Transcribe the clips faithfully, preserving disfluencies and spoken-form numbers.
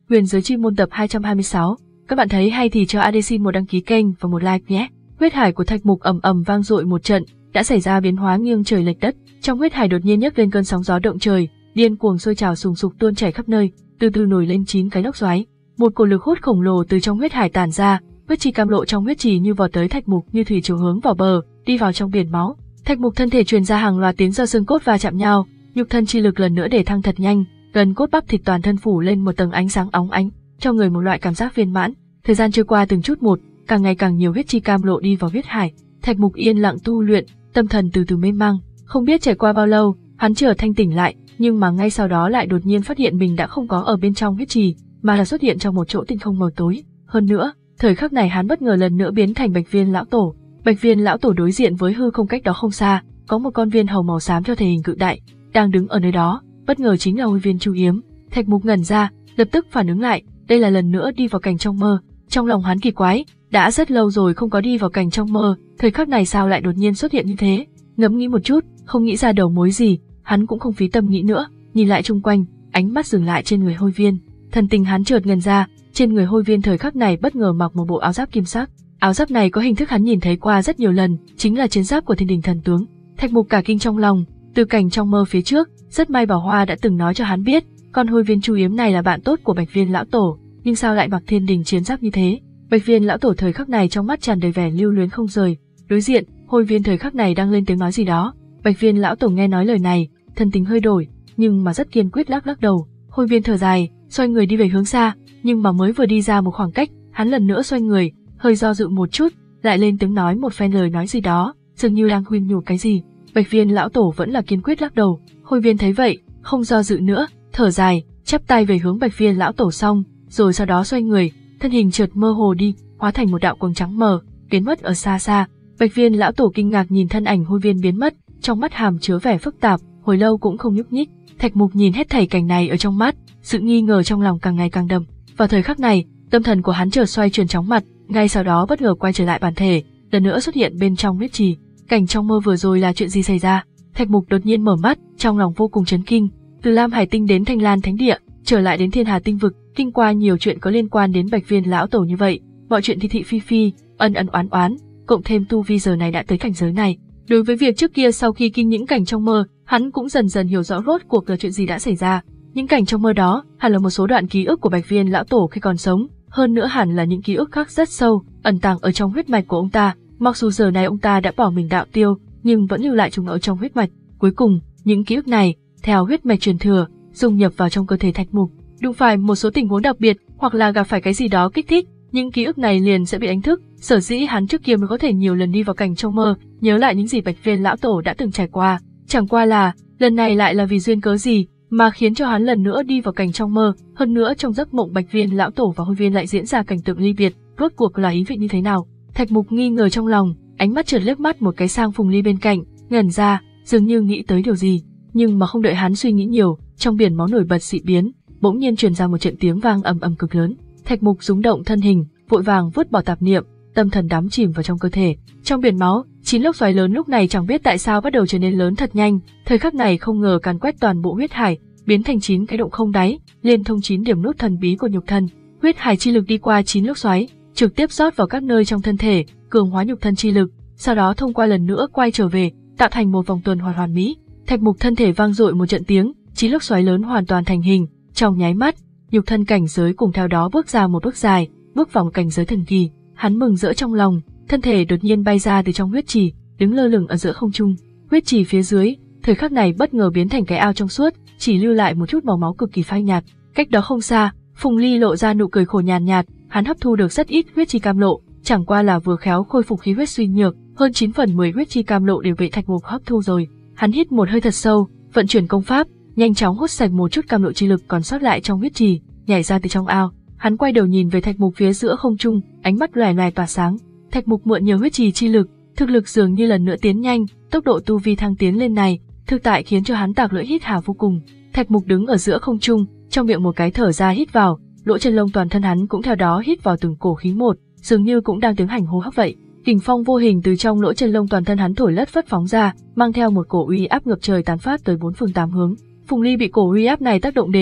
Huyền giới chi môn tập hai trăm hai mươi sáu. Các bạn thấy hay thì cho a đê xin một đăng ký kênh và một like nhé. Huyết hải của Thạch Mục ầm ầm vang dội một trận, đã xảy ra biến hóa nghiêng trời lệch đất. Trong huyết hải đột nhiên nhấc lên cơn sóng gió động trời, điên cuồng sôi trào sùng sục tuôn chảy khắp nơi, từ từ nổi lên chín cái lốc xoáy. Một cổ lực hút khổng lồ từ trong huyết hải tản ra, huyết chi cam lộ trong huyết trì như vọt tới Thạch Mục như thủy chiều hướng vào bờ, đi vào trong biển máu. Thạch Mục thân thể truyền ra hàng loạt tiếng do xương cốt va chạm nhau, nhục thân chi lực lần nữa để thăng thật nhanh, gần cốt bắp thịt toàn thân phủ lên một tầng ánh sáng óng ánh, cho người một loại cảm giác viên mãn. Thời gian trôi qua từng chút một, càng ngày càng nhiều huyết chi cam lộ đi vào huyết hải. Thạch Mục yên lặng tu luyện, tâm thần từ từ mê mang. Không biết trải qua bao lâu, hắn chợt thanh tỉnh lại, nhưng mà ngay sau đó lại đột nhiên phát hiện mình đã không có ở bên trong huyết trì, mà là xuất hiện trong một chỗ tinh không mờ tối. Hơn nữa, thời khắc này hắn bất ngờ lần nữa biến thành Bạch Viên lão tổ. Bạch Viên lão tổ đối diện với hư không cách đó không xa, có một con viên hầu màu xám cho thể hình cự đại, đang đứng ở nơi đó, bất ngờ chính là Hôi Viên Chu Yếm. Thạch Mục ngẩn ra, lập tức phản ứng lại, đây là lần nữa đi vào cảnh trong mơ. Trong lòng hắn kỳ quái, đã rất lâu rồi không có đi vào cảnh trong mơ, thời khắc này sao lại đột nhiên xuất hiện như thế? Ngẫm nghĩ một chút, không nghĩ ra đầu mối gì, hắn cũng không phí tâm nghĩ nữa, nhìn lại chung quanh, ánh mắt dừng lại trên người Hôi Viên. Thần tình hắn chợt ngần ra, trên người Hôi Viên thời khắc này bất ngờ mặc một bộ áo giáp kim sắc. Áo giáp này có hình thức hắn nhìn thấy qua rất nhiều lần, chính là chiến giáp của Thiên Đình thần tướng. Thạch Mục cả kinh trong lòng, từ cảnh trong mơ phía trước, rất may Bảo Hoa đã từng nói cho hắn biết, con Hôi Viên Chu Yếm này là bạn tốt của Bạch Viên lão tổ, nhưng sao lại mặc Thiên Đình chiến giáp như thế? Bạch Viên lão tổ thời khắc này trong mắt tràn đầy vẻ lưu luyến không rời. Đối diện, Hôi Viên thời khắc này đang lên tiếng nói gì đó. Bạch Viên lão tổ nghe nói lời này, thân tính hơi đổi, nhưng mà rất kiên quyết lắc lắc đầu. Hôi Viên thở dài, xoay người đi về hướng xa, nhưng mà mới vừa đi ra một khoảng cách, hắn lần nữa xoay người, hơi do dự một chút, lại lên tiếng nói một phen lời nói gì đó, dường như đang khuyên nhủ cái gì. Bạch Viên lão tổ vẫn là kiên quyết lắc đầu. Hôi Viên thấy vậy, không do dự nữa, thở dài, chắp tay về hướng Bạch Viên lão tổ xong, rồi sau đó xoay người, thân hình chợt mơ hồ đi, hóa thành một đạo quang trắng mờ, biến mất ở xa xa. Bạch Viên lão tổ kinh ngạc nhìn thân ảnh Hôi Viên biến mất, trong mắt hàm chứa vẻ phức tạp, hồi lâu cũng không nhúc nhích. Thạch Mục nhìn hết thảy cảnh này ở trong mắt, sự nghi ngờ trong lòng càng ngày càng đậm. Vào thời khắc này, tâm thần của hắn chợt xoay chuyển chóng mặt, ngay sau đó bất ngờ quay trở lại bản thể, lần nữa xuất hiện bên trong huyết trì. Cảnh trong mơ vừa rồi là chuyện gì xảy ra? Thạch Mục đột nhiên mở mắt, trong lòng vô cùng chấn kinh. Từ Lam Hải Tinh đến Thanh Lan Thánh Địa, trở lại đến Thiên Hà Tinh Vực, kinh qua nhiều chuyện có liên quan đến Bạch Viên lão tổ như vậy, mọi chuyện thị thị phi phi, ân ân oán oán, cộng thêm tu vi giờ này đã tới cảnh giới này. Đối với việc trước kia sau khi kinh những cảnh trong mơ, hắn cũng dần dần hiểu rõ rốt cuộc là chuyện gì đã xảy ra. Những cảnh trong mơ đó hẳn là một số đoạn ký ức của Bạch Viên lão tổ khi còn sống, hơn nữa hẳn là những ký ức khác rất sâu, ẩn tàng ở trong huyết mạch của ông ta. Mặc dù giờ này ông ta đã bỏ mình đạo tiêu, nhưng vẫn lưu lại chúng ở trong huyết mạch. Cuối cùng, những ký ức này, theo huyết mạch truyền thừa, dung nhập vào trong cơ thể Thạch Mục. Đụng phải một số tình huống đặc biệt, hoặc là gặp phải cái gì đó kích thích, những ký ức này liền sẽ bị đánh thức. Sở dĩ hắn trước kia mới có thể nhiều lần đi vào cảnh trong mơ, nhớ lại những gì Bạch Viên lão tổ đã từng trải qua. Chẳng qua là, lần này lại là vì duyên cớ gì mà khiến cho hắn lần nữa đi vào cảnh trong mơ, hơn nữa trong giấc mộng Bạch Viên lão tổ và Hôi Viên lại diễn ra cảnh tượng ly biệt, rốt cuộc là ý vị như thế nào? Thạch Mục nghi ngờ trong lòng, ánh mắt chợt liếc mắt một cái sang Phùng Ly bên cạnh, ngẩn ra, dường như nghĩ tới điều gì, nhưng mà không đợi hắn suy nghĩ nhiều, trong biển máu nổi bật dị biến, bỗng nhiên truyền ra một trận tiếng vang ầm ầm cực lớn. Thạch Mục rúng động thân hình, vội vàng vứt bỏ tạp niệm, tâm thần đắm chìm vào trong cơ thể. Trong biển máu, chín lốc xoáy lớn lúc này chẳng biết tại sao bắt đầu trở nên lớn thật nhanh, thời khắc này không ngờ càn quét toàn bộ huyết hải, biến thành chín cái động không đáy, liên thông chín điểm nút thần bí của nhục thân. Huyết hải chi lực đi qua chín lốc xoáy, trực tiếp rót vào các nơi trong thân thể, cường hóa nhục thân chi lực, sau đó thông qua lần nữa quay trở về, tạo thành một vòng tuần hoàn hoàn mỹ. Thạch Mục thân thể vang dội một trận tiếng, chín lốc xoáy lớn hoàn toàn thành hình, trong nháy mắt, nhục thân cảnh giới cùng theo đó bước ra một bước dài, bước vào một cảnh giới thần kỳ. Hắn mừng rỡ trong lòng, thân thể đột nhiên bay ra từ trong huyết trì, đứng lơ lửng ở giữa không trung. Huyết trì phía dưới, thời khắc này bất ngờ biến thành cái ao trong suốt, chỉ lưu lại một chút màu máu cực kỳ phai nhạt. Cách đó không xa, Phùng Ly lộ ra nụ cười khổ nhàn nhạt, hắn hấp thu được rất ít huyết chi cam lộ, chẳng qua là vừa khéo khôi phục khí huyết suy nhược, hơn chín phần mười huyết chi cam lộ đều bị Thạch Mục hấp thu rồi. Hắn hít một hơi thật sâu, vận chuyển công pháp, nhanh chóng hút sạch một chút cam lộ chi lực còn sót lại trong huyết trì, nhảy ra từ trong ao. Hắn quay đầu nhìn về Thạch Mục phía giữa không trung, ánh mắt lòe lòe tỏa sáng. Thạch Mục mượn nhiều huyết trì chi lực, thực lực dường như lần nữa tiến nhanh, tốc độ tu vi thăng tiến lên này, thực tại khiến cho hắn tạc lưỡi hít hà vô cùng. Thạch Mục đứng ở giữa không trung, trong miệng một cái thở ra hít vào, lỗ chân lông toàn thân hắn cũng theo đó hít vào từng cổ khí một, dường như cũng đang tiến hành hô hấp vậy. Kình phong vô hình từ trong lỗ chân lông toàn thân hắn thổi lất phất phóng ra, mang theo một cổ uy áp ngập trời tán phát tới bốn phương tám hướng. Phùng Ly bị cổ uy áp này tác động đến,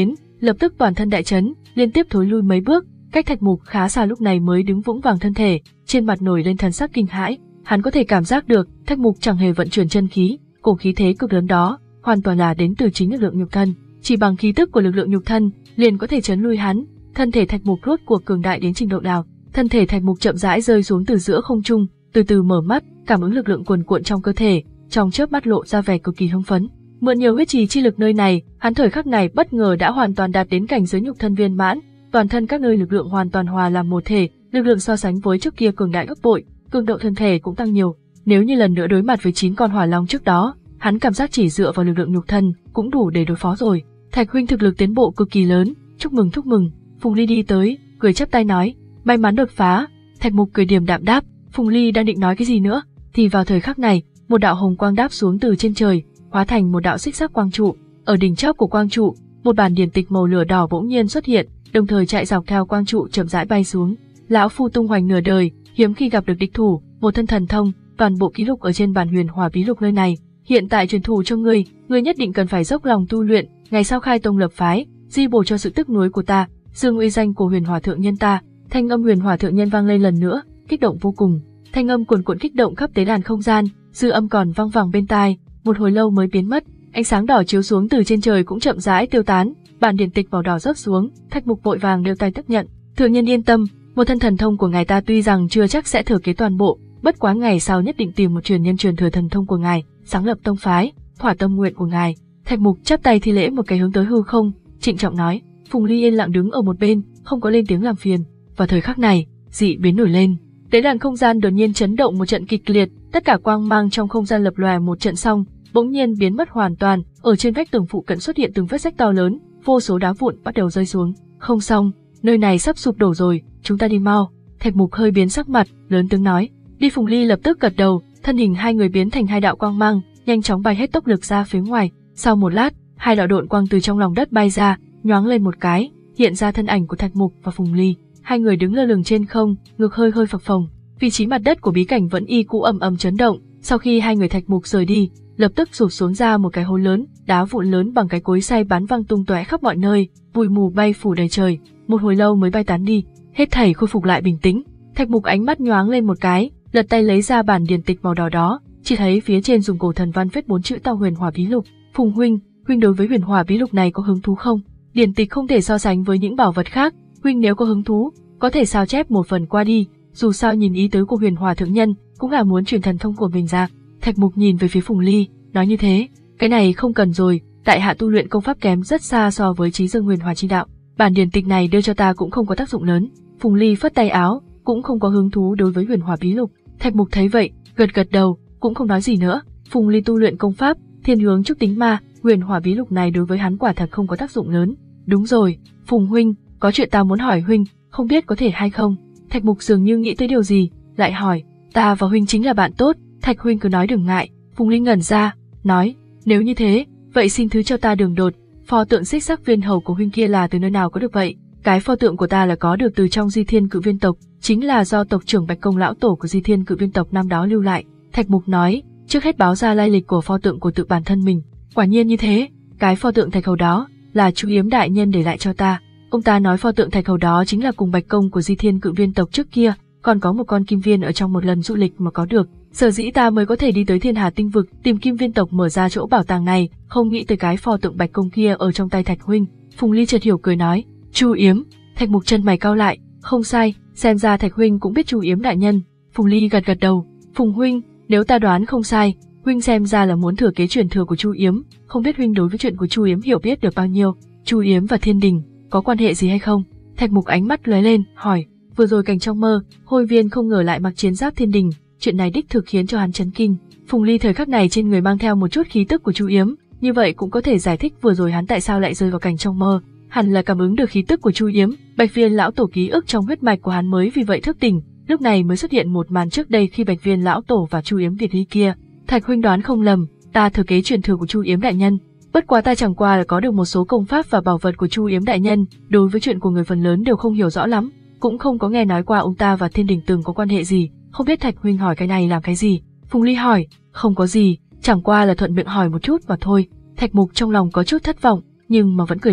lập tức toàn thân đại chấn, liên tiếp thối lui mấy bước, cách Thạch Mục khá xa lúc này mới đứng vững vàng thân thể, trên mặt nổi lên thần sắc kinh hãi. Hắn có thể cảm giác được, Thạch Mục chẳng hề vận chuyển chân khí, cổ khí thế cực lớn đó, hoàn toàn là đến từ chính lực lượng nhục thân. Chỉ bằng khí tức của lực lượng nhục thân, liền có thể chấn lui hắn. Thân thể Thạch Mục rốt cuộc cường đại đến trình độ nào? Thân thể Thạch Mục chậm rãi rơi xuống từ giữa không trung, từ từ mở mắt, cảm ứng lực lượng cuồn cuộn trong cơ thể, trong chớp mắt lộ ra vẻ cực kỳ hưng phấn. Mượn nhiều huyết trì chi lực nơi này, hắn thời khắc này bất ngờ đã hoàn toàn đạt đến cảnh giới nhục thân viên mãn, toàn thân các nơi lực lượng hoàn toàn hòa làm một thể, lực lượng so sánh với trước kia cường đại gấp bội, cường độ thân thể cũng tăng nhiều. Nếu như lần nữa đối mặt với chín con hỏa long trước đó, hắn cảm giác chỉ dựa vào lực lượng nhục thân cũng đủ để đối phó rồi. Thạch huynh thực lực tiến bộ cực kỳ lớn, chúc mừng chúc mừng. Phùng Ly đi tới, cười chắp tay nói, may mắn đột phá. Thạch Mục cười điềm đạm đáp. Phùng Ly đang định nói cái gì nữa, thì vào thời khắc này, một đạo hồng quang đáp xuống từ trên trời, hóa thành một đạo xích sắc quang trụ. Ở đỉnh chóp của quang trụ, một bản điển tịch màu lửa đỏ bỗng nhiên xuất hiện, đồng thời chạy dọc theo quang trụ chậm rãi bay xuống. Lão phu tung hoành nửa đời, hiếm khi gặp được địch thủ, một thân thần thông, toàn bộ ký lục ở trên bản Huyền Hỏa bí lục nơi này, hiện tại truyền thụ cho ngươi, ngươi nhất định cần phải dốc lòng tu luyện, ngày sau khai tông lập phái, di bổ cho sự tức núi của ta, dương uy danh của Huyền Hỏa thượng nhân ta. Thanh âm Huyền Hỏa thượng nhân vang lên lần nữa, kích động vô cùng. Thanh âm cuồn cuộn kích động khắp tế đàn không gian, dư âm còn vang vẳng bên tai, một hồi lâu mới biến mất. Ánh sáng đỏ chiếu xuống từ trên trời cũng chậm rãi tiêu tán, bản điển tịch màu đỏ rớt xuống, Thạch Mục vội vàng đưa tay tiếp nhận. Thượng nhân yên tâm, một thân thần thông của ngài ta tuy rằng chưa chắc sẽ thừa kế toàn bộ, bất quá ngày sau nhất định tìm một truyền nhân truyền thừa thần thông của ngài, sáng lập tông phái, thỏa tâm nguyện của ngài. Thạch Mục chắp tay thi lễ một cái hướng tới hư không, trịnh trọng nói. Phùng Ly yên lặng đứng ở một bên, không có lên tiếng làm phiền. Vào thời khắc này, dị biến nổi lên. Tế đàn không gian đột nhiên chấn động một trận kịch liệt, tất cả quang mang trong không gian lập lòe một trận xong, bỗng nhiên biến mất hoàn toàn. Ở trên vách tường phụ cận xuất hiện từng vết rách to lớn, vô số đá vụn bắt đầu rơi xuống. Không xong, nơi này sắp sụp đổ rồi, chúng ta đi mau. Thạch Mục hơi biến sắc mặt, lớn tiếng nói. Đi. Phùng Ly lập tức gật đầu, thân hình hai người biến thành hai đạo quang mang, nhanh chóng bay hết tốc lực ra phía ngoài. Sau một lát, hai đạo độn quang từ trong lòng đất bay ra, nhoáng lên một cái, hiện ra thân ảnh của Thạch Mục và Phùng Ly. Hai người đứng lơ lửng trên không, ngực hơi hơi phập phồng. Vị trí mặt đất của bí cảnh vẫn y cũ ầm ầm chấn động. Sau khi hai người Thạch Mục rời đi, lập tức sụp xuống ra một cái hố lớn, đá vụn lớn bằng cái cối xay bắn văng tung tóe khắp mọi nơi, bụi mù bay phủ đầy trời. Một hồi lâu mới bay tán đi, hết thảy khôi phục lại bình tĩnh. Thạch Mục ánh mắt nhoáng lên một cái, lật tay lấy ra bản điển tịch màu đỏ đó, chỉ thấy phía trên dùng cổ thần văn viết bốn chữ to Huyền Hỏa bí lục. Phùng huynh, huynh đối với Huyền Hỏa bí lục này có hứng thú không? Điển tịch không thể so sánh với những bảo vật khác, huynh nếu có hứng thú, có thể sao chép một phần qua đi, dù sao nhìn ý tứ của Huyền Hỏa thượng nhân, cũng là muốn truyền thần thông của mình ra. Thạch Mục nhìn về phía Phùng Ly, nói như thế, cái này không cần rồi, tại hạ tu luyện công pháp kém rất xa so với Chí Dương Huyền Hỏa chi đạo, bản điển tịch này đưa cho ta cũng không có tác dụng lớn. Phùng Ly phất tay áo, cũng không có hứng thú đối với Huyền Hỏa bí lục. Thạch Mục thấy vậy, gật gật đầu, cũng không nói gì nữa. Phùng Ly tu luyện công pháp thiên hướng trúc tính ma, Huyền Hỏa bí lục này đối với hắn quả thật không có tác dụng lớn. Đúng rồi, Phùng huynh, có chuyện ta muốn hỏi huynh, không biết có thể hay không? Thạch Mục dường như nghĩ tới điều gì, lại hỏi. Ta và huynh chính là bạn tốt, Thạch huynh cứ nói đừng ngại. Phùng Ly ngẩn ra, nói, nếu như thế, vậy xin thứ cho ta đường đột. Pho tượng xích sắc viên hầu của huynh kia là từ nơi nào có được vậy? Cái pho tượng của ta là có được từ trong Di Thiên Cự Viên tộc, chính là do tộc trưởng Bạch Công lão tổ của Di Thiên Cự Viên tộc năm đó lưu lại. Thạch Mục nói, trước hết báo ra lai lịch của pho tượng của tự bản thân mình. Quả nhiên như thế, cái pho tượng thạch hầu đó là Chu Yếm đại nhân để lại cho ta. Ông ta nói pho tượng thạch hầu đó chính là cùng Bạch Công của Di Thiên Cự Viên tộc trước kia, còn có một con kim viên ở trong một lần du lịch mà có được. Sở dĩ ta mới có thể đi tới Thiên Hà tinh vực tìm kim viên tộc mở ra chỗ bảo tàng này, không nghĩ tới cái pho tượng Bạch Công kia ở trong tay Thạch huynh. Phùng Ly chợt hiểu cười nói, Chu Yếm. Thạch Mục chân mày cau lại, không sai, xem ra Thạch huynh cũng biết Chu Yếm đại nhân. Phùng Ly gật gật đầu, Phùng huynh, nếu ta đoán không sai, huynh xem ra là muốn thừa kế truyền thừa của Chu Yếm, không biết huynh đối với chuyện của Chu Yếm hiểu biết được bao nhiêu? Chu Yếm và Thiên Đình có quan hệ gì hay không? Thạch Mục ánh mắt lóe lên, hỏi. Vừa rồi cảnh trong mơ, Hồi Viên không ngờ lại mặc chiến giáp Thiên Đình, chuyện này đích thực khiến cho hắn chấn kinh. Phùng Ly thời khắc này trên người mang theo một chút khí tức của Chu Yếm, như vậy cũng có thể giải thích vừa rồi hắn tại sao lại rơi vào cảnh trong mơ. Hẳn là cảm ứng được khí tức của Chu Yếm, Bạch Viên lão tổ ký ức trong huyết mạch của hắn mới vì vậy thức tỉnh, lúc này mới xuất hiện một màn trước đây khi Bạch Viên lão tổ và Chu Yếm biệt ly kia. Thạch huynh đoán không lầm, ta thừa kế truyền thừa của Chu Yếm đại nhân. Bất quá ta chẳng qua là có được một số công pháp và bảo vật của Chu Yếm đại nhân, đối với chuyện của người phần lớn đều không hiểu rõ lắm, cũng không có nghe nói qua ông ta và Thiên Đình từng có quan hệ gì, không biết Thạch huynh hỏi cái này làm cái gì? Phùng Ly hỏi, không có gì, chẳng qua là thuận miệng hỏi một chút mà thôi. Thạch Mục trong lòng có chút thất vọng, nhưng mà vẫn cười đáp,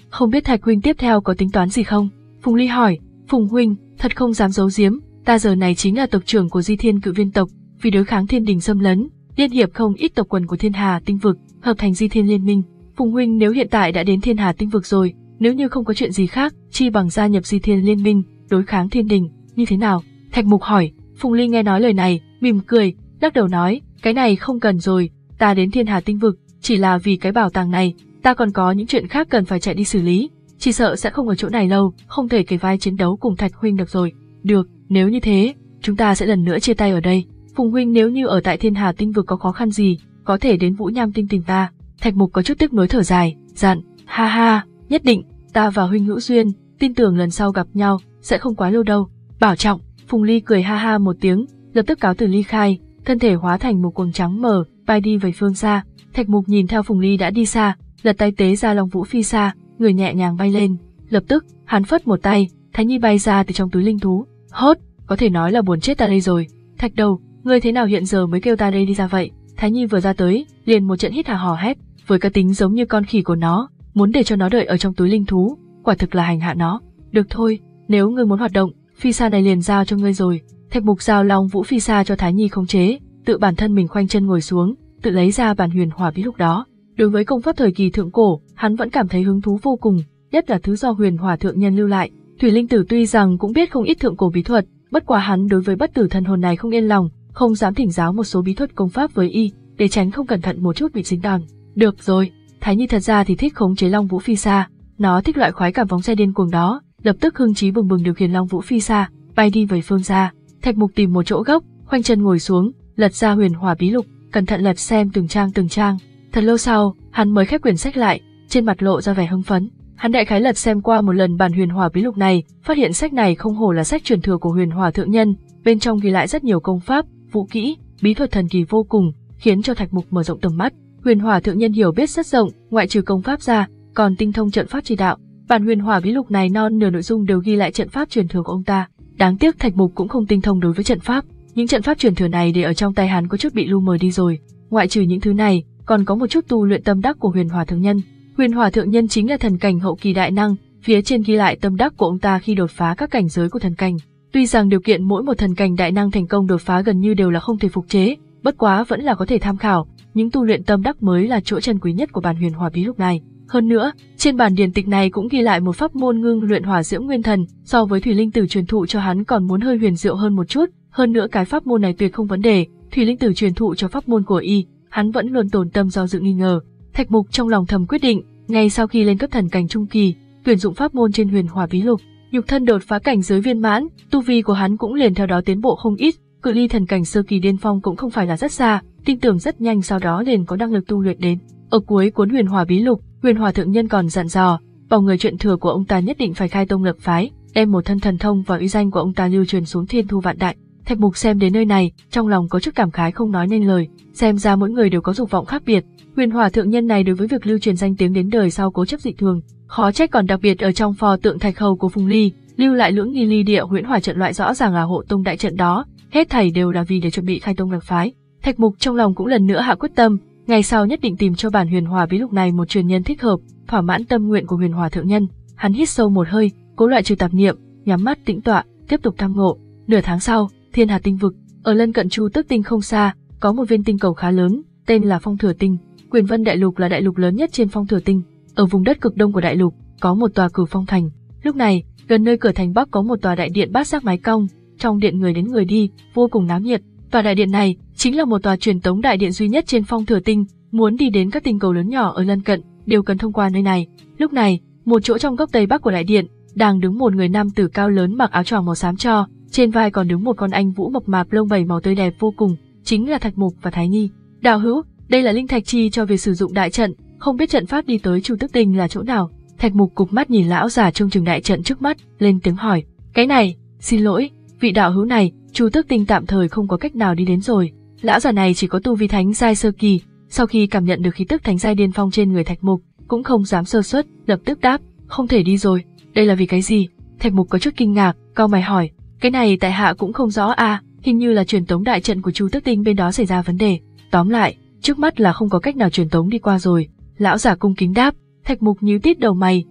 không biết Thạch huynh tiếp theo có tính toán gì không? Phùng Ly hỏi. Phùng huynh, thật không dám giấu giếm, ta giờ này chính là tộc trưởng của Di Thiên Cự Viên tộc, vì đối kháng thiên đình xâm lấn, liên hiệp không ít tộc quần của Thiên Hà Tinh vực, hợp thành Di Thiên Liên minh. Phùng huynh nếu hiện tại đã đến Thiên Hà Tinh vực rồi, nếu như không có chuyện gì khác, chi bằng gia nhập Di Thiên Liên minh, đối kháng thiên đình, như thế nào? Thạch Mục hỏi. Phùng Ly nghe nói lời này, mỉm cười, lắc đầu nói, cái này không cần rồi, ta đến Thiên Hà Tinh vực, chỉ là vì cái bảo tàng này, ta còn có những chuyện khác cần phải chạy đi xử lý, chỉ sợ sẽ không ở chỗ này lâu, không thể kề vai chiến đấu cùng Thạch huynh được rồi. Được, nếu như thế, chúng ta sẽ lần nữa chia tay ở đây. Phùng huynh nếu như ở tại Thiên Hà Tinh vực có khó khăn gì, có thể đến Vũ Nham Tinh tìm ta. Thạch Mục có chút tiếc nuối thở dài, dặn, ha ha, nhất định, ta và huynh hữu duyên, tin tưởng lần sau gặp nhau sẽ không quá lâu đâu. Bảo trọng. Phùng Ly cười ha ha một tiếng, lập tức cáo từ ly khai, thân thể hóa thành một quầng trắng mờ, bay đi về phương xa. Thạch Mục nhìn theo Phùng Ly đã đi xa, lật tay tế ra Long Vũ Phi Sa, người nhẹ nhàng bay lên. Lập tức, hắn phất một tay, Thái Nhi bay ra từ trong túi linh thú. Hốt, có thể nói là buồn chết ta đây rồi. Thạch Đầu, ngươi thế nào hiện giờ mới kêu ta đây đi ra vậy? Thái Nhi vừa ra tới, liền một trận hít hà hò hét, với cá tính giống như con khỉ của nó, muốn để cho nó đợi ở trong túi linh thú, quả thực là hành hạ nó. Được thôi, nếu ngươi muốn hoạt động, Phi Sa này liền giao cho ngươi rồi. Thạch Mục giao Long Vũ Phi Sa cho Thái Nhi khống chế, tự bản thân mình khoanh chân ngồi xuống, tự lấy ra bản huyền hỏa bí lục đó. Đối với công pháp thời kỳ thượng cổ, hắn vẫn cảm thấy hứng thú vô cùng, nhất là thứ do huyền hỏa thượng nhân lưu lại. Thủy Linh Tử tuy rằng cũng biết không ít thượng cổ bí thuật, bất quá hắn đối với bất tử thần hồn này không yên lòng, không dám thỉnh giáo một số bí thuật công pháp với y, để tránh không cẩn thận một chút bị dính đòn. Được rồi, Thái Nhi thật ra thì thích khống chế Long Vũ Phi Sa, nó thích loại khoái cảm phóng xe điên cuồng đó, lập tức hưng trí bừng bừng điều khiển Long Vũ Phi Sa, bay đi về phương xa. Thạch Mục tìm một chỗ góc, khoanh chân ngồi xuống, lật ra huyền hỏa bí lục, cẩn thận lật xem từng trang từng trang. Thật lâu sau, hắn mới khép quyển sách lại, trên mặt lộ ra vẻ hưng phấn. Hắn đại khái lật xem qua một lần bản huyền hỏa bí lục này, phát hiện sách này không hổ là sách truyền thừa của huyền hỏa thượng nhân, bên trong ghi lại rất nhiều công pháp, vũ kỹ, bí thuật thần kỳ vô cùng, khiến cho Thạch Mục mở rộng tầm mắt. Huyền hỏa thượng nhân hiểu biết rất rộng, ngoại trừ công pháp ra, còn tinh thông trận pháp chỉ đạo. Bản huyền hỏa bí lục này non nửa nội dung đều ghi lại trận pháp truyền thừa của ông ta. Đáng tiếc Thạch Mục cũng không tinh thông đối với trận pháp, những trận pháp truyền thừa này để ở trong tay hắn có chút bị lu mờ đi rồi. Ngoại trừ những thứ này, còn có một chút tu luyện tâm đắc của huyền hỏa thượng nhân. Huyền hỏa thượng nhân chính là thần cảnh hậu kỳ đại năng, phía trên ghi lại tâm đắc của ông ta khi đột phá các cảnh giới của thần cảnh. Tuy rằng điều kiện mỗi một thần cảnh đại năng thành công đột phá gần như đều là không thể phục chế, bất quá vẫn là có thể tham khảo, những tu luyện tâm đắc mới là chỗ chân quý nhất của bản huyền hỏa bí lục này. Hơn nữa, trên bản điển tịch này cũng ghi lại một pháp môn ngưng luyện hỏa diễm nguyên thần, so với Thủy Linh Tử truyền thụ cho hắn còn muốn hơi huyền diệu hơn một chút, hơn nữa cái pháp môn này tuyệt không vấn đề, Thủy Linh Tử truyền thụ cho pháp môn của y, hắn vẫn luôn tồn tâm do dự nghi ngờ. Thạch Mục trong lòng thầm quyết định, ngay sau khi lên cấp thần cảnh trung kỳ, tuyển dụng pháp môn trên huyền hỏa bí lục, nhục thân đột phá cảnh giới viên mãn, tu vi của hắn cũng liền theo đó tiến bộ không ít, cự ly thần cảnh sơ kỳ điên phong cũng không phải là rất xa, tin tưởng rất nhanh sau đó liền có năng lực tu luyện đến. Ở cuối cuốn huyền hỏa bí lục, huyền hỏa thượng nhân còn dặn dò, bảo người chuyện thừa của ông ta nhất định phải khai tông lập phái, đem một thân thần thông và uy danh của ông ta lưu truyền xuống thiên thu vạn đại. Thạch Mục xem đến nơi này, trong lòng có chút cảm khái không nói nên lời, xem ra mỗi người đều có dục vọng khác biệt. Huyền hỏa thượng nhân này đối với việc lưu truyền danh tiếng đến đời sau cố chấp dị thường, khó trách còn đặc biệt ở trong pho tượng thạch hầu của Phùng Ly, lưu lại lưỡng nghi ly địa huyễn hỏa trận loại rõ ràng là hộ tông đại trận đó, hết thảy đều là vì để chuẩn bị khai tông lập phái. Thạch Mục trong lòng cũng lần nữa hạ quyết tâm, ngày sau nhất định tìm cho bản huyền hỏa bí lục này một truyền nhân thích hợp, thỏa mãn tâm nguyện của huyền hỏa thượng nhân. Hắn hít sâu một hơi, cố loại trừ tạp niệm, nhắm mắt tĩnh tọa, tiếp tục tham ngộ. Nửa tháng sau, Thiên Hà Tinh vực, ở lân cận Chu Tước Tinh không xa, có một viên tinh cầu khá lớn, tên là Phong Thừa Tinh. Quyền Vân Đại Lục là đại lục lớn nhất trên Phong Thừa Tinh. Ở vùng đất cực đông của đại lục, có một tòa Cửu Phong Thành. Lúc này, gần nơi cửa thành bắc có một tòa đại điện bát giác mái cong, trong điện người đến người đi, vô cùng náo nhiệt. Tòa đại điện này chính là một tòa truyền tống đại điện duy nhất trên Phong Thừa Tinh, muốn đi đến các tinh cầu lớn nhỏ ở lân cận đều cần thông qua nơi này. Lúc này, một chỗ trong góc tây bắc của đại điện, đang đứng một người nam tử cao lớn mặc áo choàng màu xám tro, trên vai còn đứng một con anh vũ mập mạp lông bầy màu tươi đẹp vô cùng, chính là Thạch Mục và Thái Nhi. Đạo hữu, đây là linh thạch chi cho việc sử dụng đại trận, không biết trận pháp đi tới Chu Tước Tinh là chỗ nào? Thạch Mục cụp mắt nhìn lão già trông chừng đại trận trước mắt, lên tiếng hỏi. Cái này, xin lỗi, vị đạo hữu này, Chu Tước Tinh tạm thời không có cách nào đi đến rồi. Lão già này chỉ có tu vi thánh giai sơ kỳ, sau khi cảm nhận được khí tức thánh giai điên phong trên người Thạch Mục, cũng không dám sơ suất, lập tức đáp, không thể đi rồi. Đây là vì cái gì? Thạch Mục có chút kinh ngạc, cau mày hỏi. Cái này tại hạ cũng không rõ à, hình như là truyền tống đại trận của Chu Tước Tinh bên đó xảy ra vấn đề. Tóm lại, trước mắt là không có cách nào truyền tống đi qua rồi. Lão giả cung kính đáp. Thạch Mục nhíu tít đầu mày,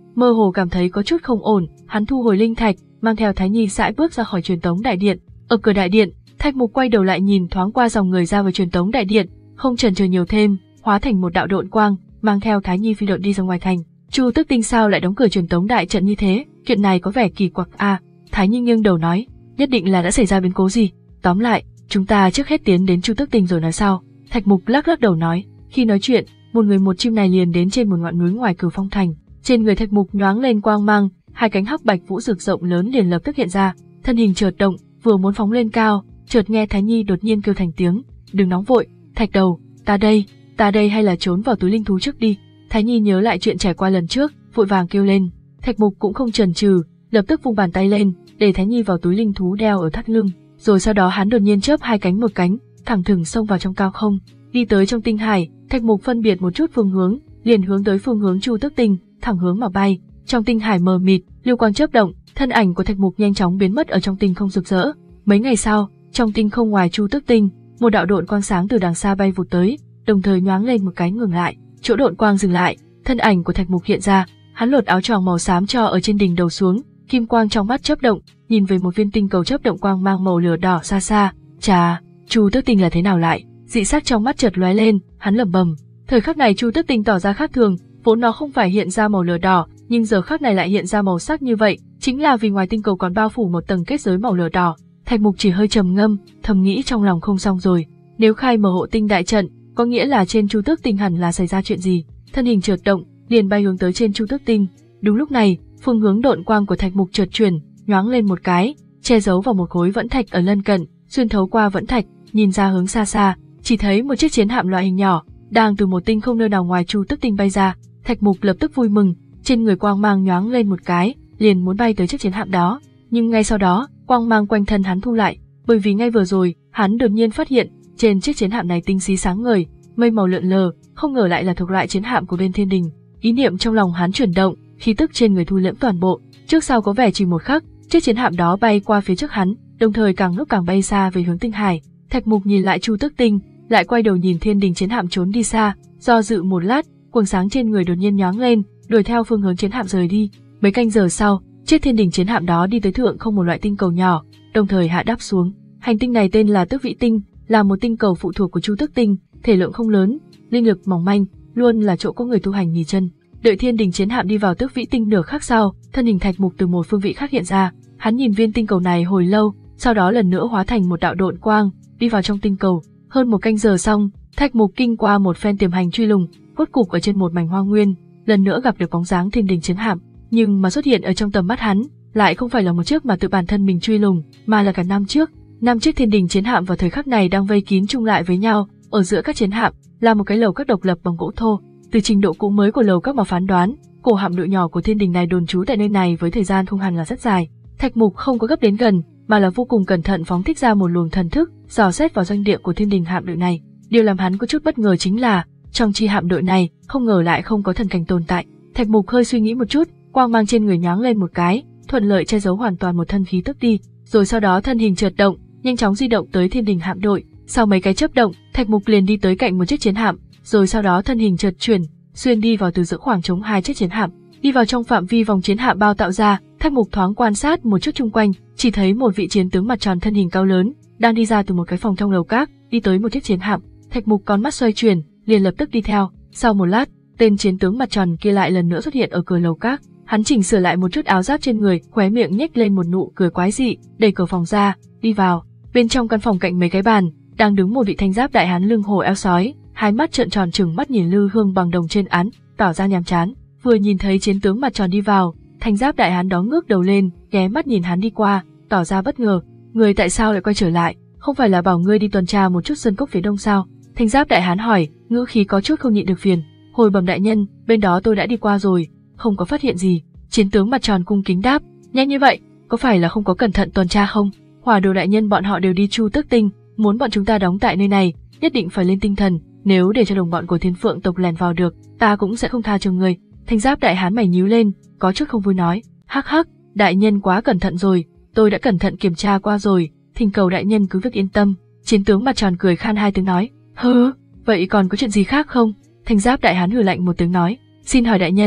mơ hồ cảm thấy có chút không ổn, hắn thu hồi linh thạch, mang theo Thái Nhi sải bước ra khỏi truyền tống đại điện. Ở cửa đại điện, Thạch Mục quay đầu lại nhìn thoáng qua dòng người ra vào truyền tống đại điện, không chần chừ nhiều thêm, hóa thành một đạo độn quang, mang theo Thái Nhi phi độn đi ra ngoài thành. Chu Tức Tinh sao lại đóng cửa truyền tống đại trận như thế? Chuyện này có vẻ kỳ quặc à? Thái Nhi nghiêng đầu nói, nhất định là đã xảy ra biến cố gì. Tóm lại, chúng ta trước hết tiến đến Chu Tức Tinh rồi nói sau. Thạch Mục lắc lắc đầu nói. Khi nói chuyện, một người một chim này liền đến trên một ngọn núi ngoài Cửu Phong thành. Trên người Thạch Mục nhoáng lên quang mang, hai cánh hắc bạch vũ rực rộng lớn liền lập tức hiện ra, thân hình chợt động, vừa muốn phóng lên cao, chợt nghe Thái Nhi đột nhiên kêu thành tiếng, đừng nóng vội, Thạch Đầu, ta đây, ta đây hay là trốn vào túi linh thú trước đi. Thái Nhi nhớ lại chuyện trải qua lần trước, vội vàng kêu lên. Thạch Mục cũng không chần chừ, lập tức vung bàn tay lên, để Thái Nhi vào túi linh thú đeo ở thắt lưng, rồi sau đó hắn đột nhiên chớp hai cánh một cánh, thẳng thừng xông vào trong cao không, đi tới trong tinh hải. Thạch Mục phân biệt một chút phương hướng, liền hướng tới phương hướng Chu Tức Tinh, thẳng hướng mà bay. Trong tinh hải mờ mịt, lưu quang chớp động, thân ảnh của Thạch Mục nhanh chóng biến mất ở trong tinh không rực rỡ. Mấy ngày sau, trong tinh không ngoài Chu Tức Tinh, một đạo độn quang sáng từ đằng xa bay vụt tới, đồng thời nhoáng lên một cái ngừng lại. Chỗ độn quang dừng lại, thân ảnh của Thạch Mục hiện ra, hắn lột áo choàng màu xám cho ở trên đỉnh đầu xuống, kim quang trong mắt chớp động, nhìn về một viên tinh cầu chớp động quang mang màu lửa đỏ xa xa. Chà, Chu Tức Tinh là thế nào lại? Dị sắc trong mắt chợt lóe lên, hắn lẩm bẩm. Thời khắc này Chu Tức Tinh tỏ ra khác thường, vốn nó không phải hiện ra màu lửa đỏ, nhưng giờ khắc này lại hiện ra màu sắc như vậy, chính là vì ngoài tinh cầu còn bao phủ một tầng kết giới màu lửa đỏ. Thạch Mục chỉ hơi trầm ngâm, thầm nghĩ trong lòng không xong rồi, nếu khai mở hộ tinh đại trận, có nghĩa là trên Chu Tức Tinh hẳn là xảy ra chuyện gì. Thân hình chợt động, liền bay hướng tới trên Chu Tức Tinh. Đúng lúc này, phương hướng độn quang của Thạch Mục chợt chuyển, nhoáng lên một cái, che giấu vào một khối vẫn thạch ở lân cận, xuyên thấu qua vẫn thạch, nhìn ra hướng xa xa, chỉ thấy một chiếc chiến hạm loại hình nhỏ đang từ một tinh không nơi nào ngoài Chu Tức Tinh bay ra. Thạch Mục lập tức vui mừng, trên người quang mang nhoáng lên một cái, liền muốn bay tới chiếc chiến hạm đó, nhưng ngay sau đó, quang mang quanh thân hắn thu lại, bởi vì ngay vừa rồi, hắn đột nhiên phát hiện, trên chiếc chiến hạm này tinh xí sáng ngời, mây màu lượn lờ, không ngờ lại là thuộc loại chiến hạm của bên Thiên Đình. Ý niệm trong lòng hắn chuyển động, khí tức trên người thu liễm toàn bộ, trước sau có vẻ chỉ một khắc, chiếc chiến hạm đó bay qua phía trước hắn, đồng thời càng lúc càng bay xa về hướng tinh hải. Thạch Mục nhìn lại Chu Tức Tinh, lại quay đầu nhìn Thiên Đình chiến hạm trốn đi xa, do dự một lát, quầng sáng trên người đột nhiên nhoáng lên, đuổi theo phương hướng chiến hạm rời đi. Mấy canh giờ sau, chiếc Thiên Đình chiến hạm đó đi tới thượng không một loại tinh cầu nhỏ, đồng thời hạ đáp xuống. Hành tinh này tên là Tước Vĩ Tinh, là một tinh cầu phụ thuộc của Chu Tức Tinh, thể lượng không lớn, linh lực mỏng manh, luôn là chỗ có người tu hành nghỉ chân. Đợi Thiên Đình chiến hạm đi vào Tước Vĩ Tinh nửa khắc sau, thân hình Thạch Mục từ một phương vị khác hiện ra, hắn nhìn viên tinh cầu này hồi lâu, sau đó lần nữa hóa thành một đạo độn quang, đi vào trong tinh cầu. Hơn một canh giờ xong, Thạch Mục kinh qua một phen tiềm hành truy lùng, rốt cục ở trên một mảnh hoang nguyên, lần nữa gặp được bóng dáng Thiên Đình chiến hạm, nhưng mà xuất hiện ở trong tầm mắt hắn, lại không phải là một chiếc mà tự bản thân mình truy lùng, mà là cả năm chiếc. Năm chiếc Thiên Đình chiến hạm vào thời khắc này đang vây kín chung lại với nhau, ở giữa các chiến hạm là một cái lầu các độc lập bằng gỗ thô. Từ trình độ cũ mới của lầu các mà phán đoán, cổ hạm đội nhỏ của Thiên Đình này đồn trú tại nơi này với thời gian không hẳn là rất dài. Thạch Mục không có gấp đến gần, mà là vô cùng cẩn thận phóng thích ra một luồng thần thức, dò xét vào doanh địa của Thiên Đình hạm đội này. Điều làm hắn có chút bất ngờ chính là, trong chi hạm đội này, không ngờ lại không có thần cảnh tồn tại. Thạch Mục hơi suy nghĩ một chút, quang mang trên người nhoáng lên một cái, thuận lợi che giấu hoàn toàn một thân khí tức đi, rồi sau đó thân hình chợt động, nhanh chóng di động tới Thiên Đình hạm đội. Sau mấy cái chớp động, Thạch Mục liền đi tới cạnh một chiếc chiến hạm, rồi sau đó thân hình chợt chuyển, xuyên đi vào từ giữa khoảng trống hai chiếc chiến hạm, đi vào trong phạm vi vòng chiến hạm bao tạo ra. Thạch Mục thoáng quan sát một chút chung quanh, chỉ thấy một vị chiến tướng mặt tròn thân hình cao lớn đang đi ra từ một cái phòng trong lầu các, đi tới một chiếc chiến hạm. Thạch Mục con mắt xoay chuyển, liền lập tức đi theo. Sau một lát, tên chiến tướng mặt tròn kia lại lần nữa xuất hiện ở cửa lầu các. Hắn chỉnh sửa lại một chút áo giáp trên người, khóe miệng nhếch lên một nụ cười quái dị, đẩy cửa phòng ra, đi vào. Bên trong căn phòng cạnh mấy cái bàn, đang đứng một vị thanh giáp đại hán lưng hổ eo sói, hai mắt trợn tròn trừng mắt nhìn Lư Hương bằng đồng trên án, tỏ ra nhàm chán. Vừa nhìn thấy chiến tướng mặt tròn đi vào, thanh giáp đại hán đó ngước đầu lên, ghé mắt nhìn hắn đi qua, tỏ ra bất ngờ. Người tại sao lại quay trở lại? Không phải là bảo ngươi đi tuần tra một chút sơn cốc phía đông sao? Thanh giáp đại hán hỏi, ngữ khí có chút không nhịn được phiền. Hồi bẩm đại nhân, bên đó tôi đã đi qua rồi, không có phát hiện gì. Chiến tướng mặt tròn cung kính đáp, nhanh như vậy, có phải là không có cẩn thận tuần tra không? Hỏa Đồ đại nhân bọn họ đều đi Chu Tức Tinh, muốn bọn chúng ta đóng tại nơi này, nhất định phải lên tinh thần, nếu để cho đồng bọn của Thiên Phượng tộc lèn vào được, ta cũng sẽ không tha cho người. Thanh giáp đại hán mày nhíu lên, có chút không vui nói, hắc hắc, đại nhân quá cẩn thận rồi, tôi đã cẩn thận kiểm tra qua rồi, thỉnh cầu đại nhân cứ việc yên tâm. Chiến tướng mặt tròn cười khan hai tiếng nói, hừ, vậy còn có chuyện gì khác không? Thanh giáp đại hán hừ lạnh một tiếng nói, xin hỏi đại nhân,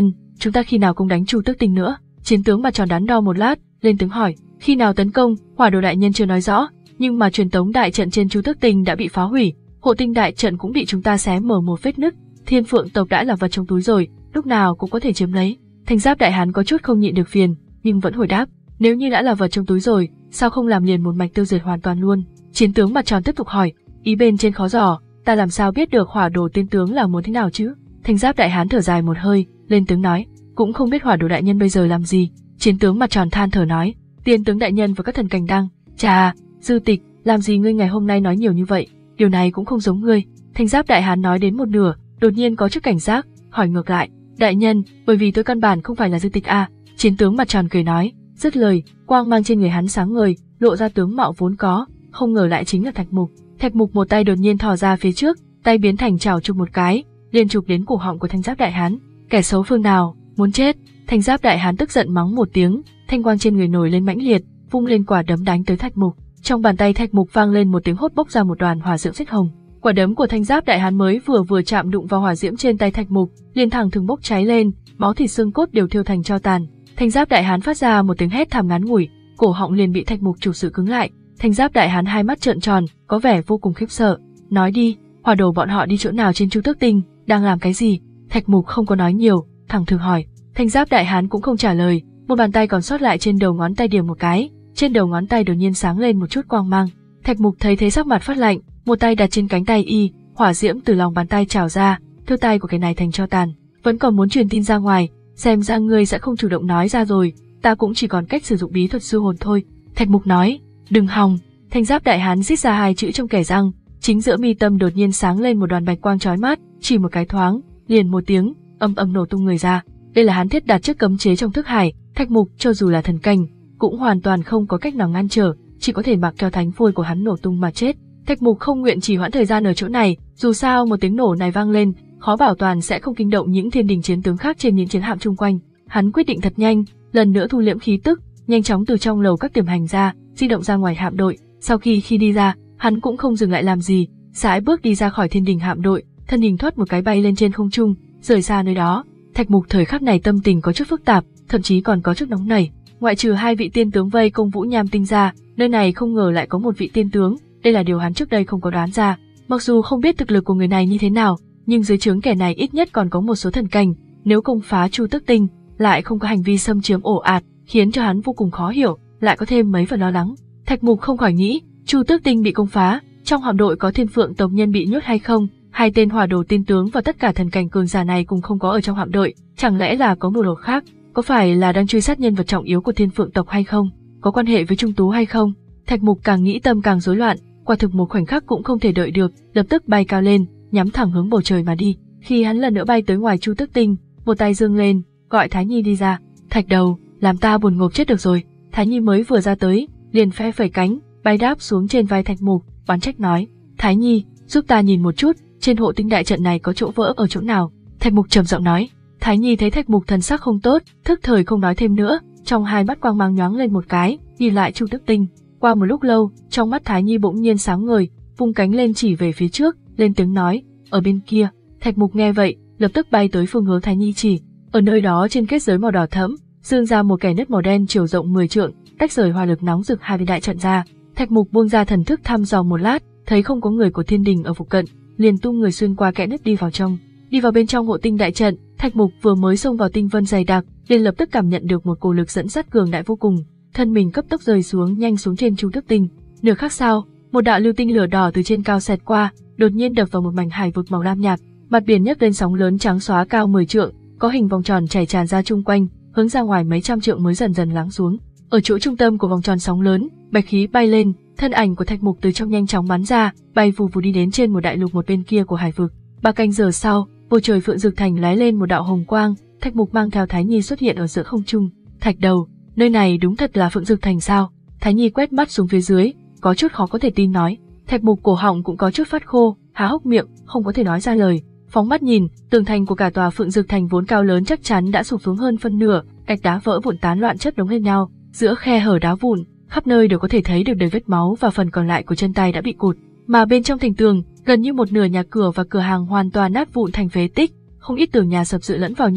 chúng ta khi nào cũng đánh Chu Tước Tinh nữa? Chiến tướng mặt tròn đắn đo một lát, lên tiếng hỏi, khi nào tấn công, Hỏa Đồ đại nhân chưa nói rõ, nhưng mà truyền tống đại trận trên Chu Tước Tinh đã bị phá hủy, hộ tinh đại trận cũng bị chúng ta xé mở một vết nứt, Thiên Phượng tộc đã là vật trong túi rồi, lúc nào cũng có thể chiếm lấy. Thanh Giáp đại hán có chút không nhịn được phiền, nhưng vẫn hồi đáp, nếu như đã là vật trong túi rồi, sao không làm liền một mạch tiêu diệt hoàn toàn luôn? Chiến tướng mặt tròn tiếp tục hỏi, ý bên trên khó dò, ta làm sao biết được Hỏa Đồ tiên tướng là muốn thế nào chứ? Thanh Giáp đại hán thở dài một hơi, lên tiếng nói, cũng không biết Hỏa Đồ đại nhân bây giờ làm gì. Chiến tướng mặt tròn than thở nói, tiên tướng đại nhân và các thần cảnh đang, chà, Dư Tịch, làm gì ngươi ngày hôm nay nói nhiều như vậy, điều này cũng không giống ngươi. Thanh Giáp đại hán nói đến một nửa, đột nhiên có chút cảnh giác, hỏi ngược lại, đại nhân, bởi vì tôi căn bản không phải là Dư Tịch à? Chiến tướng mặt tròn cười nói, dứt lời, quang mang trên người hắn sáng ngời, lộ ra tướng mạo vốn có, không ngờ lại chính là Thạch Mục. Thạch Mục một tay đột nhiên thò ra phía trước, tay biến thành chảo chụp một cái, liền chụp đến cổ họng của Thanh Giáp đại hán. Kẻ xấu phương nào, muốn chết? Thanh Giáp đại hán tức giận mắng một tiếng, thanh quang trên người nổi lên mãnh liệt, vung lên quả đấm đánh tới Thạch Mục. Trong bàn tay Thạch Mục vang lên một tiếng hốt, bốc ra một đoàn hỏa diễm xích hồng. Quả đấm của Thanh Giáp đại hán mới vừa vừa chạm đụng vào hỏa diễm trên tay Thạch Mục, liền thẳng thừng bốc cháy lên, máu thịt xương cốt đều thiêu thành tro tàn. Thanh Giáp đại hán phát ra một tiếng hét thảm ngắn ngủi, cổ họng liền bị Thạch Mục chủ sự cứng lại. Thanh Giáp đại hán hai mắt trợn tròn, có vẻ vô cùng khiếp sợ. Nói đi, Hỏa Đồ bọn họ đi chỗ nào trên Chu Tước Tinh, đang làm cái gì? Thạch Mục không có nói nhiều, thẳng thừng hỏi. Thanh Giáp đại hán cũng không trả lời, một bàn tay còn sót lại trên đầu ngón tay điểm một cái, trên đầu ngón tay đột nhiên sáng lên một chút quang mang. Thạch Mục thấy thế sắc mặt phát lạnh, một tay đặt trên cánh tay y, hỏa diễm từ lòng bàn tay trào ra, thiêu tay của cái này thành tro tàn. Vẫn còn muốn truyền tin ra ngoài, xem ra ngươi sẽ không chủ động nói ra rồi, ta cũng chỉ còn cách sử dụng bí thuật sư hồn thôi. Thạch Mục nói, đừng hòng. Thanh Giáp đại hán rít ra hai chữ trong kẻ răng, chính giữa mi tâm đột nhiên sáng lên một đoàn bạch quang chói mắt, chỉ một cái thoáng, liền một tiếng, âm âm nổ tung người ra. Đây là hắn thiết đặt trước cấm chế trong thức hải, Thạch Mục cho dù là thần cảnh, cũng hoàn toàn không có cách nào ngăn trở, chỉ có thể mặc cho thánh phôi của hắn nổ tung mà chết. Thạch Mục không nguyện trì hoãn thời gian ở chỗ này, dù sao một tiếng nổ này vang lên, khó bảo toàn sẽ không kinh động những thiên đình chiến tướng khác trên những chiến hạm chung quanh. Hắn quyết định thật nhanh, lần nữa thu liễm khí tức, nhanh chóng từ trong lầu các tiềm hành ra, di động ra ngoài hạm đội. Sau khi khi đi ra, hắn cũng không dừng lại làm gì, sải bước đi ra khỏi thiên đình hạm đội, thân hình thoát một cái bay lên trên không trung, rời xa nơi đó. Thạch Mục thời khắc này tâm tình có chút phức tạp, thậm chí còn có chút nóng nảy. Ngoại trừ hai vị tiên tướng vây công Vũ Nham Tinh ra, nơi này không ngờ lại có một vị tiên tướng, đây là điều hắn trước đây không có đoán ra. Mặc dù không biết thực lực của người này như thế nào, nhưng dưới trướng kẻ này ít nhất còn có một số thần cảnh, nếu công phá Chu Tước Tinh, lại không có hành vi xâm chiếm ồ ạt, khiến cho hắn vô cùng khó hiểu, lại có thêm mấy phần lo lắng. Thạch Mục không khỏi nghĩ, Chu Tước Tinh bị công phá, trong hạm đội có Thiên Phượng tộc nhân bị nhốt hay không? Hai tên Hỏa Đồ tiên tướng và tất cả thần cảnh cường giả này cùng không có ở trong hạm đội, chẳng lẽ là có mưu đồ khác? Có phải là đang truy sát nhân vật trọng yếu của Thiên Phượng tộc hay không? Có quan hệ với Trung Tú hay không? Thạch Mục càng nghĩ tâm càng rối loạn, quả thực một khoảnh khắc cũng không thể đợi được, lập tức bay cao lên, nhắm thẳng hướng bầu trời mà đi. Khi hắn lần nữa bay tới ngoài Chu Tước Tinh, một tay giương lên, gọi Thái Nhi đi ra. Thạch đầu, làm ta buồn ngộp chết được rồi. Thái Nhi mới vừa ra tới, liền phe phẩy cánh, bay đáp xuống trên vai Thạch Mục, oán trách nói: Thái Nhi, giúp ta nhìn một chút, trên hộ tinh đại trận này có chỗ vỡ ở chỗ nào? Thạch Mục trầm giọng nói. Thái Nhi thấy Thạch Mục thần sắc không tốt, thức thời không nói thêm nữa, trong hai mắt quang mang nhoáng lên một cái, nhìn lại Chu Tước Tinh. Qua một lúc lâu, trong mắt Thái Nhi bỗng nhiên sáng ngời, vung cánh lên chỉ về phía trước, lên tiếng nói: ở bên kia. Thạch Mục nghe vậy, lập tức bay tới phương hướng Thái Nhi chỉ. Ở nơi đó trên kết giới màu đỏ thẫm, dương ra một kẻ nứt màu đen chiều rộng mười trượng, tách rời hỏa lực nóng rực hai bên đại trận ra. Thạch Mục buông ra thần thức thăm dò một lát, thấy không có người của thiên đình ở phụ cận, liền tung người xuyên qua kẽ nứt đi vào trong. Đi vào bên trong hộ tinh đại trận, Thạch Mục vừa mới xông vào tinh vân dày đặc, liền lập tức cảm nhận được một cổ lực dẫn dắt cường đại vô cùng, thân mình cấp tốc rơi xuống nhanh xuống trên Chu Tước Tinh. Nửa khắc sau, một đạo lưu tinh lửa đỏ từ trên cao xẹt qua, đột nhiên đập vào một mảnh hải vực màu lam nhạt, mặt biển nhấc lên sóng lớn trắng xóa cao mười trượng, có hình vòng tròn chảy tràn ra chung quanh, hướng ra ngoài mấy trăm trượng mới dần dần lắng xuống. Ở chỗ trung tâm của vòng tròn sóng lớn, bạch khí bay lên, thân ảnh của Thạch Mục từ trong nhanh chóng bắn ra, bay vù vù đi đến trên một đại lục một bên kia của hải vực. Ba canh giờ sau, bầu trời Phượng Dực Thành lóe lên một đạo hồng quang, Thạch Mục mang theo Thái Nhi xuất hiện ở giữa không trung. Thạch đầu, nơi này đúng thật là Phượng Dực Thành sao? Thái Nhi quét mắt xuống phía dưới, có chút khó có thể tin nói. Thạch Mục cổ họng cũng có chút phát khô, há hốc miệng, không có thể nói ra lời. Phóng mắt nhìn, tường thành của cả tòa Phượng Dực Thành vốn cao lớn chắc chắn đã sụp xuống hơn phân nửa, gạch đá vỡ vụn tán loạn chất đống lên nhau, giữa khe hở đá vụn, khắp nơi đều có thể thấy được đầy vết máu và phần còn lại của chân tay đã bị cụt. Mà bên trong thành tường, gần như một nửa nhà cửa và cửa hàng hoàn toàn nát vụn thành phế tích, không ít tường nhà sập dựa lẫn vào nhau,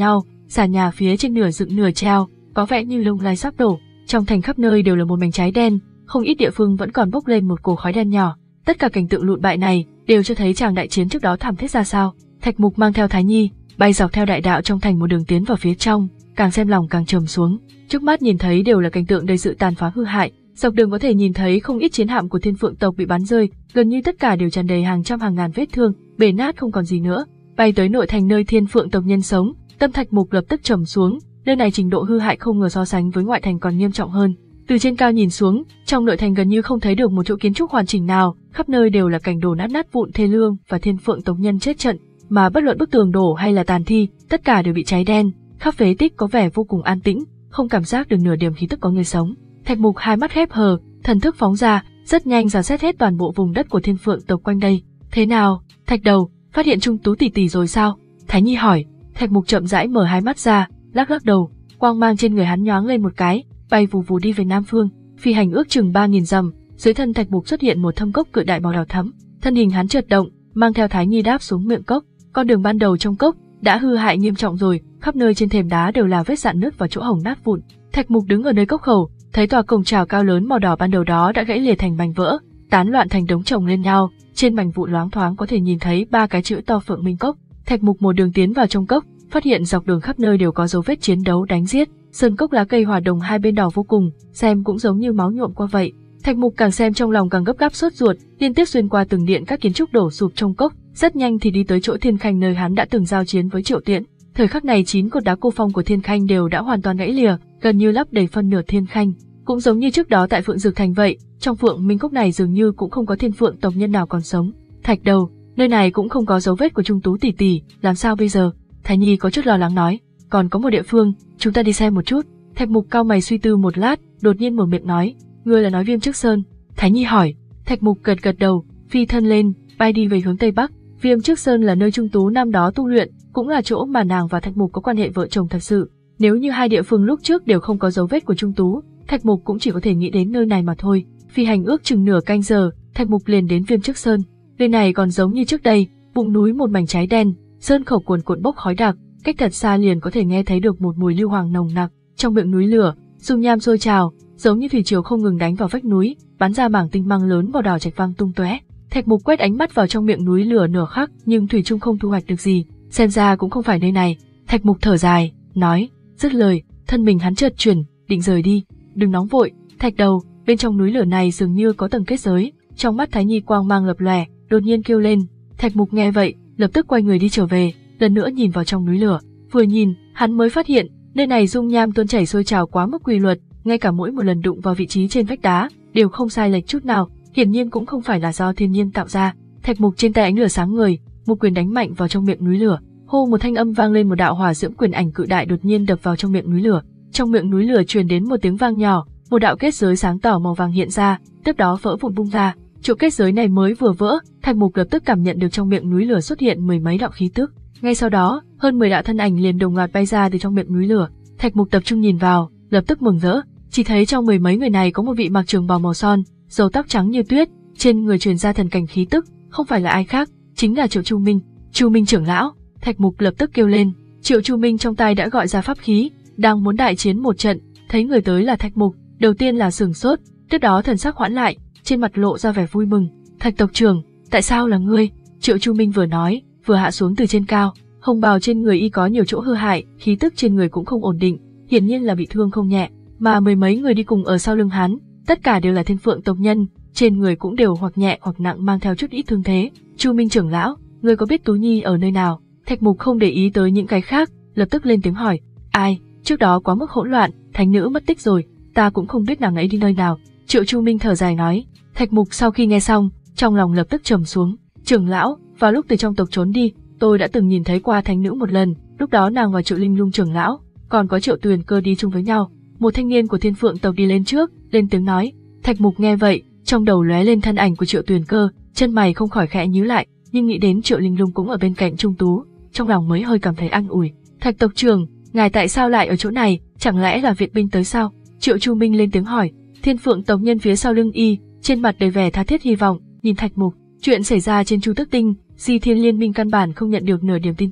xà nhà phía trên nửa dựng nửa treo, có vẻ như lung lay sắp đổ. Trong thành khắp nơi đều là một mảnh cháy đen, không ít địa phương vẫn còn bốc lên một cột khói đen nhỏ. Tất cả cảnh tượng lụn bại này đều cho thấy chàng đại chiến trước đó thảm thiết ra sao. Thạch Mục mang theo Thái Nhi, bay dọc theo đại đạo trong thành một đường tiến vào phía trong, càng xem lòng càng trầm xuống. Trước mắt nhìn thấy đều là cảnh tượng đầy sự tàn phá hư hại, dọc đường có thể nhìn thấy không ít chiến hạm của Thiên Phượng tộc bị bắn rơi, gần như tất cả đều tràn đầy hàng trăm hàng ngàn vết thương, bể nát không còn gì nữa. Bay tới nội thành nơi Thiên Phượng tộc nhân sống, tâm Thạch Mục lập tức trầm xuống, nơi này trình độ hư hại không ngờ so sánh với ngoại thành còn nghiêm trọng hơn. Từ trên cao nhìn xuống, trong nội thành gần như không thấy được một chỗ kiến trúc hoàn chỉnh nào, khắp nơi đều là cảnh đổ nát nát vụn thê lương và Thiên Phượng tộc nhân chết trận, mà bất luận bức tường đổ hay là tàn thi, tất cả đều bị cháy đen, khắp phế tích có vẻ vô cùng an tĩnh, không cảm giác được nửa điểm khí tức có người sống. Thạch Mục hai mắt khép hờ, thần thức phóng ra, rất nhanh dò xét hết toàn bộ vùng đất của Thiên Phượng tộc quanh đây. Thế nào, Thạch Đầu, phát hiện Trung Tú tỷ tỷ rồi sao? Thái Nhi hỏi. Thạch Mục chậm rãi mở hai mắt ra, lắc lắc đầu, quang mang trên người hắn nhoáng lên một cái, bay vù vù đi về Nam Phương. Phi hành ước chừng ba nghìn dặm, dưới thân Thạch Mục xuất hiện một thâm cốc cự đại màu đỏ thẫm, thân hình hắn chợt động, mang theo Thái Nhi đáp xuống miệng cốc. Con đường ban đầu trong cốc đã hư hại nghiêm trọng rồi, khắp nơi trên thềm đá đều là vết rạn nứt và chỗ hổng nát vụn. Thạch Mục đứng ở nơi cốc khẩu, thấy tòa cổng chào cao lớn màu đỏ ban đầu đó đã gãy lìa thành mảnh vỡ, tán loạn thành đống chồng lên nhau, trên mảnh vụn loáng thoáng có thể nhìn thấy ba cái chữ to Phượng Minh Cốc. Thạch Mục một đường tiến vào trong cốc, phát hiện dọc đường khắp nơi đều có dấu vết chiến đấu đánh giết, sơn cốc lá cây hòa đồng hai bên đỏ vô cùng, xem cũng giống như máu nhuộm qua vậy. Thạch Mục càng xem trong lòng càng gấp gáp sốt ruột, liên tiếp xuyên qua từng điện các kiến trúc đổ sụp trong cốc, rất nhanh thì đi tới chỗ Thiên Khanh nơi hắn đã từng giao chiến với Triệu Tiễn. Thời khắc này chín cột đá cô phong của Thiên Khanh đều đã hoàn toàn gãy lìa, gần như lấp đầy phân nửa Thiên Khanh. Cũng giống như trước đó tại Phượng Dược Thành vậy, trong Phượng Minh Cốc này dường như cũng không có Thiên Phượng tộc nhân nào còn sống. Thạch Đầu, nơi này cũng không có dấu vết của Trung Tú tỷ tỷ, làm sao bây giờ? Thái Nhi có chút lo lắng nói. Còn có một địa phương, chúng ta đi xem một chút. Thạch Mục cao mày suy tư một lát, đột nhiên mở miệng nói, ngươi là nói Viêm Trước Sơn? Thái Nhi hỏi. Thạch Mục gật gật đầu, phi thân lên, bay đi về hướng tây bắc. Viêm Trước Sơn là nơi Trung Tú năm đó tu luyện, cũng là chỗ mà nàng và Thạch Mục có quan hệ vợ chồng thật sự. Nếu như hai địa phương lúc trước đều không có dấu vết của Trung Tú, Thạch Mục cũng chỉ có thể nghĩ đến nơi này mà thôi. Phi hành ước chừng nửa canh giờ, Thạch Mục liền đến Viêm Trước Sơn. Nơi này còn giống như trước đây, bụng núi một mảnh cháy đen, sơn khẩu cuồn cuộn bốc khói đặc, cách thật xa liền có thể nghe thấy được một mùi lưu hoàng nồng nặc. Trong miệng núi lửa, dung nham sôi trào, giống như thủy triều không ngừng đánh vào vách núi, bắn ra mảng tinh mang lớn màu đỏ chạch vang tung tóe. Thạch Mục quét ánh mắt vào trong miệng núi lửa nửa khắc, nhưng thủy chung không thu hoạch được gì, xem ra cũng không phải nơi này. Thạch Mục thở dài, nói, dứt lời, thân mình hắn chợt chuyển, định rời đi. Đừng nóng vội, Thạch Đầu, bên trong núi lửa này dường như có tầng kết giới. Trong mắt Thái Nhi quang mang lập lòe, đột nhiên kêu lên. Thạch Mục nghe vậy, lập tức quay người đi trở về, lần nữa nhìn vào trong núi lửa. Vừa nhìn, hắn mới phát hiện, nơi này dung nham tuôn chảy sôi trào quá mức quy luật, ngay cả mỗi một lần đụng vào vị trí trên vách đá đều không sai lệch chút nào, hiển nhiên cũng không phải là do thiên nhiên tạo ra. Thạch Mục trên tay ánh lửa sáng ngời, một quyền đánh mạnh vào trong miệng núi lửa. Hô, một thanh âm vang lên, một đạo hỏa diễm quyền ảnh cự đại đột nhiên đập vào trong miệng núi lửa. Trong miệng núi lửa truyền đến một tiếng vang nhỏ, một đạo kết giới sáng tỏ màu vàng hiện ra, tiếp đó vỡ vụn bung ra. Chỗ kết giới này mới vừa vỡ, Thạch Mục lập tức cảm nhận được trong miệng núi lửa xuất hiện mười mấy đạo khí tức. Ngay sau đó, hơn mười đạo thân ảnh liền đồng loạt bay ra từ trong miệng núi lửa. Thạch Mục tập trung nhìn vào, lập tức mừng rỡ, chỉ thấy trong mười mấy người này có một vị mặc trường bào màu son, râu tóc trắng như tuyết, trên người truyền ra thần cảnh khí tức, không phải là ai khác, chính là Triệu Chu Minh. Chu Minh trưởng lão. Thạch Mục lập tức kêu lên. Triệu Chu Minh trong tay đã gọi ra pháp khí, đang muốn đại chiến một trận, thấy người tới là Thạch Mục, đầu tiên là sửng sốt, tiếp đó thần sắc hoãn lại, trên mặt lộ ra vẻ vui mừng. Thạch tộc trưởng, tại sao là ngươi? Triệu Chu Minh vừa nói, vừa hạ xuống từ trên cao. Hồng bào trên người y có nhiều chỗ hư hại, khí tức trên người cũng không ổn định, hiển nhiên là bị thương không nhẹ. Mà mười mấy người đi cùng ở sau lưng hắn, tất cả đều là Thiên Phượng tộc nhân, trên người cũng đều hoặc nhẹ hoặc nặng mang theo chút ít thương thế. Chu Minh trưởng lão, ngươi có biết Tú Nhi ở nơi nào? Thạch Mục không để ý tới những cái khác, lập tức lên tiếng hỏi. Ai? Trước đó quá mức hỗn loạn, thánh nữ mất tích rồi, ta cũng không biết nàng ấy đi nơi nào. Triệu Chu Minh thở dài nói. Thạch Mục sau khi nghe xong, trong lòng lập tức trầm xuống. Trưởng lão, vào lúc từ trong tộc trốn đi, tôi đã từng nhìn thấy qua thánh nữ một lần, lúc đó nàng và Triệu Linh Lung trưởng lão, còn có Triệu Tuyền Cơ đi chung với nhau. Một thanh niên của Thiên Phượng tộc đi lên trước, lên tiếng nói. Thạch Mục nghe vậy, trong đầu lóe lên thân ảnh của Triệu Tuyền Cơ, chân mày không khỏi khẽ nhíu lại, nhưng nghĩ đến Triệu Linh Lung cũng ở bên cạnh Trung Tú, trong lòng mới hơi cảm thấy an ủi. Thạch tộc trưởng, ngài tại sao lại ở chỗ này, chẳng lẽ là viện binh tới sao? Triệu Chu Minh lên tiếng hỏi. Thiên Phượng tộc nhân phía sau lưng y, trên mặt đầy vẻ tha thiết hy vọng, nhìn Thạch Mục. Chuyện xảy ra trên Chu Tước Tinh, Di Thiên Liên Minh căn bản không nhận được nửa điểm tin tức,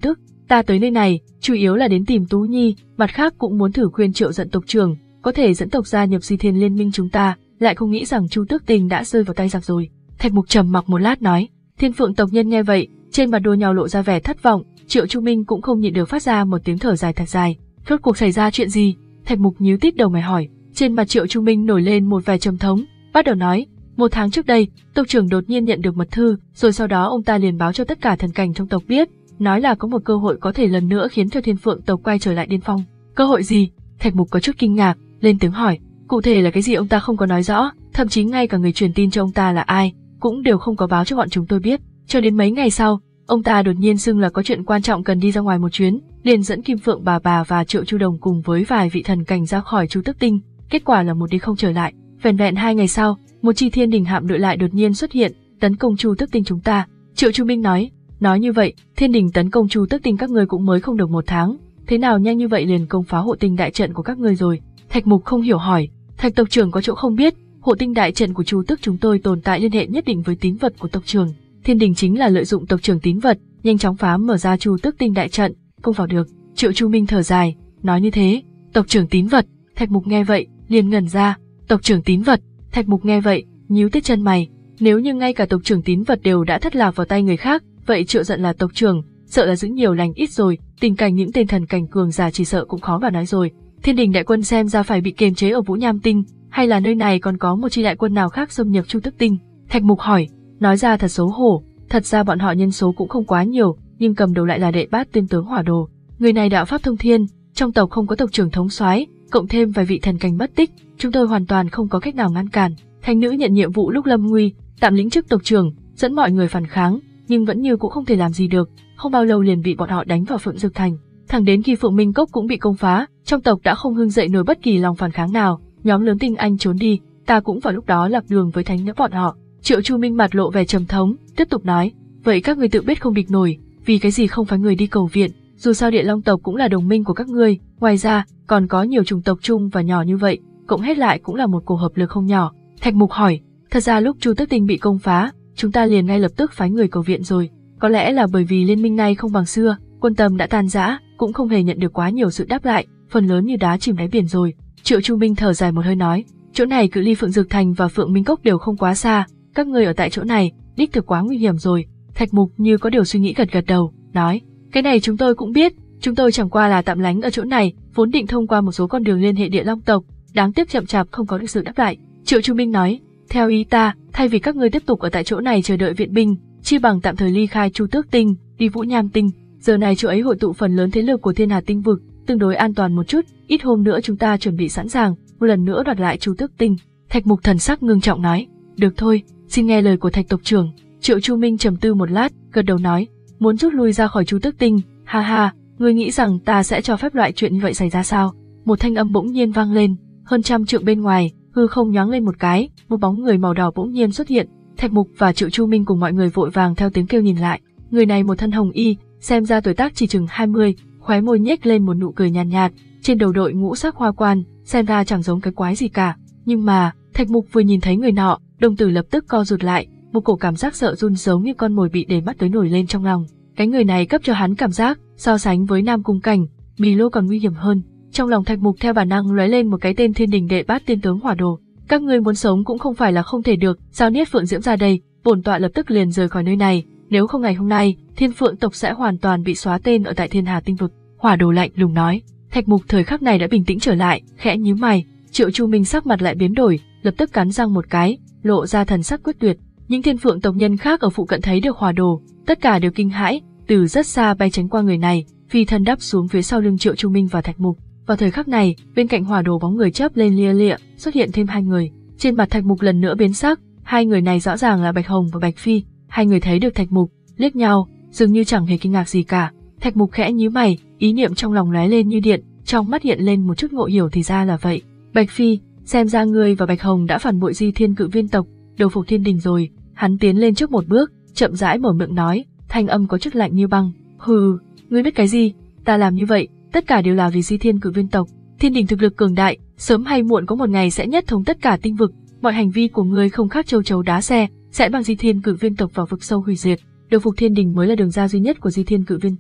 Ta tới nơi này, chủ yếu là đến tìm Tú Nhi, mặt khác cũng muốn thử khuyên Triệu Giận tộc trưởng, có thể dẫn tộc gia nhập Di Thiên Liên minh chúng ta, lại không nghĩ rằng Chu Tước Tình đã rơi vào tay giặc rồi. Thạch Mục trầm mặc một lát nói. Thiên Phượng tộc nhân nghe vậy, trên mặt đôi nhau lộ ra vẻ thất vọng, Triệu Chu Minh cũng không nhịn được phát ra một tiếng thở dài thật dài. Rốt cuộc xảy ra chuyện gì? Thạch Mục nhíu tít đầu mày hỏi. Trên mặt Triệu Chu Minh nổi lên một vẻ trầm thống, bắt đầu nói, một tháng trước đây, tộc trưởng đột nhiên nhận được mật thư, rồi sau đó ông ta liền báo cho tất cả thần cảnh trong tộc biết, nói là có một cơ hội có thể lần nữa khiến cho Thiên Phượng tộc quay trở lại điên phong. Cơ hội gì? Thạch Mục có chút kinh ngạc, lên tiếng hỏi, cụ thể là cái gì ông ta không có nói rõ, thậm chí ngay cả người truyền tin cho ông ta là ai, cũng đều không có báo cho bọn chúng tôi biết. Cho đến mấy ngày sau, ông ta đột nhiên xưng là có chuyện quan trọng cần đi ra ngoài một chuyến, liền dẫn Kim Phượng bà bà và Triệu Chu Đồng cùng với vài vị thần cảnh ra khỏi Chu Tước Tinh, kết quả là một đi không trở lại. Vẻn vẹn hai ngày sau, một chi thiên đình hạm đội lại đột nhiên xuất hiện, tấn công Chu Tước Tinh chúng ta. Triệu Chu Minh nói, nói như vậy, thiên đình tấn công Chu Tước Tinh các ngươi cũng mới không được một tháng, thế nào nhanh như vậy liền công phá hộ tinh đại trận của các ngươi rồi? Thạch Mục không hiểu hỏi. Thạch tộc trưởng có chỗ không biết, hộ tinh đại trận của Chu Tước chúng tôi tồn tại liên hệ nhất định với tín vật của tộc trưởng. Thiên đình chính là lợi dụng tộc trưởng tín vật, nhanh chóng phá mở ra Chu Tước Tinh đại trận, không vào được. Triệu Chu Minh thở dài, nói như thế, tộc trưởng tín vật. Thạch Mục nghe vậy, liền ngẩn ra. Tộc trưởng tín vật? Thạch Mục nghe vậy, nhíu tít chân mày. Nếu như ngay cả tộc trưởng tín vật đều đã thất lạc vào tay người khác, vậy Triệu Giận là tộc trưởng, sợ là giữ nhiều lành ít rồi. Tình cảnh những tên thần cảnh cường giả chỉ sợ cũng khó mà nói rồi. Thiên đình đại quân xem ra phải bị kiềm chế ở Vũ Nham Tinh, hay là nơi này còn có một chi đại quân nào khác xâm nhập Chu Tước Tinh? Thạch Mục hỏi, nói ra thật xấu hổ, thật ra bọn họ nhân số cũng không quá nhiều, nhưng cầm đầu lại là đệ bát tiên tướng Hỏa Đồ. Người này đạo pháp thông thiên, trong tộc không có tộc trưởng thống soái, cộng thêm vài vị thần cảnh mất tích, chúng tôi hoàn toàn không có cách nào ngăn cản. Thánh nữ nhận nhiệm vụ lúc lâm nguy, tạm lĩnh chức tộc trưởng, dẫn mọi người phản kháng, nhưng vẫn như cũng không thể làm gì được, không bao lâu liền bị bọn họ đánh vào Phượng Dược Thành. Thẳng đến khi Phượng Minh Cốc cũng bị công phá, trong tộc đã không hưng dậy nổi bất kỳ lòng phản kháng nào, nhóm lớn tinh anh trốn đi, ta cũng vào lúc đó lạc đường với thánh nữ bọn họ. Triệu Chu Minh mặt lộ vẻ trầm thống, tiếp tục nói, vậy các ngươi tự biết không địch nổi, vì cái gì không phái người đi cầu viện? Dù sao Địa Long tộc cũng là đồng minh của các ngươi, ngoài ra còn có nhiều chủng tộc chung và nhỏ như vậy, cộng hết lại cũng là một cổ hợp lực không nhỏ. Thạch Mục hỏi, thật ra lúc Chu Tước Tinh bị công phá, chúng ta liền ngay lập tức phái người cầu viện rồi, có lẽ là bởi vì liên minh này không bằng xưa, quân tâm đã tan rã, cũng không hề nhận được quá nhiều sự đáp lại, phần lớn như đá chìm đáy biển rồi. Triệu Chu Minh thở dài một hơi nói, chỗ này cự ly Phượng Dược Thành và Phượng Minh Cốc đều không quá xa, các ngươi ở tại chỗ này, đích thực quá nguy hiểm rồi. Thạch Mục như có điều suy nghĩ gật gật đầu, nói, cái này chúng tôi cũng biết, chúng tôi chẳng qua là tạm lánh ở chỗ này, vốn định thông qua một số con đường liên hệ Địa Long tộc, đáng tiếc chậm chạp không có được sự đáp lại. Triệu Chu Minh nói, theo ý ta, thay vì các ngươi tiếp tục ở tại chỗ này chờ đợi viện binh, chi bằng tạm thời ly khai Chu Tước Tinh, đi Vũ Nham Tinh, giờ này chỗ ấy hội tụ phần lớn thế lực của Thiên Hà Tinh vực, tương đối an toàn một chút, ít hôm nữa chúng ta chuẩn bị sẵn sàng, một lần nữa đoạt lại Chu Tước Tinh. Thạch Mục thần sắc ngưng trọng nói, được thôi, xin nghe lời của Thạch tộc trưởng. Triệu Chu Minh trầm tư một lát, gật đầu nói, muốn rút lui ra khỏi Chu Tước Tinh, ha ha, ngươi nghĩ rằng ta sẽ cho phép loại chuyện như vậy xảy ra sao? Một thanh âm bỗng nhiên vang lên, hơn trăm trượng bên ngoài, hư không nhoáng lên một cái, một bóng người màu đỏ bỗng nhiên xuất hiện. Thạch Mục và Triệu Chu Minh cùng mọi người vội vàng theo tiếng kêu nhìn lại, người này một thân hồng y, xem ra tuổi tác chỉ chừng hai mươi, khóe môi nhếch lên một nụ cười nhàn nhạt, nhạt, trên đầu đội ngũ sắc hoa quan, xem ra chẳng giống cái quái gì cả. Nhưng mà, Thạch Mục vừa nhìn thấy người nọ, đồng tử lập tức co rụt lại, một cổ cảm giác sợ run giống như con mồi bị để mắt tới nổi lên trong lòng. Cái người này cấp cho hắn cảm giác, so sánh với Nam Cung Cảnh, Bì Lô còn nguy hiểm hơn. Trong lòng Thạch Mục theo bản năng lóe lên một cái tên Thiên Đình Đệ Bát Tiên Tướng Hỏa Đồ. Các ngươi muốn sống cũng không phải là không thể được, giao Niết Phượng Diễm ra đây, bổn tọa lập tức liền rời khỏi nơi này, nếu không ngày hôm nay, Thiên Phượng tộc sẽ hoàn toàn bị xóa tên ở tại Thiên Hà Tinh vực. Hỏa Đồ lạnh lùng nói. Thạch Mục thời khắc này đã bình tĩnh trở lại, khẽ nhíu mày. Triệu Chu Minh sắc mặt lại biến đổi, lập tức cắn răng một cái, lộ ra thần sắc quyết tuyệt. Những Thiên Phượng tộc nhân khác ở phụ cận thấy được Hỏa Đồ, tất cả đều kinh hãi, từ rất xa bay tránh qua người này, phi thân đáp xuống phía sau lưng Triệu Chu Minh và Thạch Mục. Vào thời khắc này, bên cạnh Hỏa Đồ bóng người chớp lên lia lịa, xuất hiện thêm hai người. Trên mặt Thạch Mục lần nữa biến sắc, hai người này rõ ràng là Bạch Hồng và Bạch Phi. Hai người thấy được Thạch Mục, liếc nhau, dường như chẳng hề kinh ngạc gì cả. Thạch Mục khẽ nhíu mày, ý niệm trong lòng lóe lên như điện, trong mắt hiện lên một chút ngộ hiểu thì ra là vậy. Bạch Phi, xem ra ngươi và Bạch Hồng đã phản bội Di Thiên Cự Viên tộc, đầu phục Thiên Đình rồi. Hắn tiến lên trước một bước, chậm rãi mở miệng nói, thanh âm có chút lạnh như băng. Hừ, ngươi biết cái gì? Ta làm như vậy, tất cả đều là vì Di Thiên Cự Viên tộc. Thiên Đình thực lực cường đại, sớm hay muộn có một ngày sẽ nhất thống tất cả tinh vực. Mọi hành vi của ngươi không khác châu chấu đá xe, sẽ bằng Di Thiên Cự Viên tộc vào vực sâu hủy diệt. Đầu phục Thiên Đình mới là đường ra duy nhất của Di Thiên Cự Viên tộc.